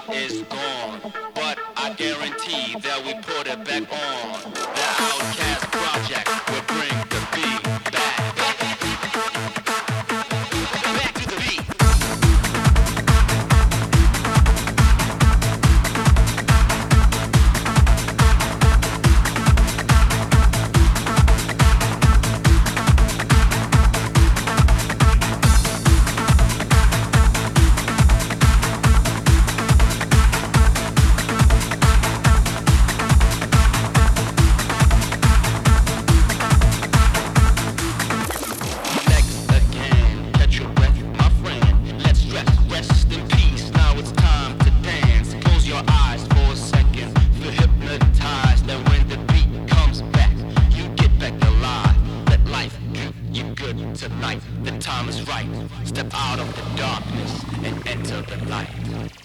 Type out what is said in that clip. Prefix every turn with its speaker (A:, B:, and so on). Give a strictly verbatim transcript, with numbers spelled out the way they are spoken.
A: is gone, but I guarantee that we put it back on. The Outcast Project will bring the beat back. Back to the beat. Tonight, the time is right. Step out of the darkness and enter the light.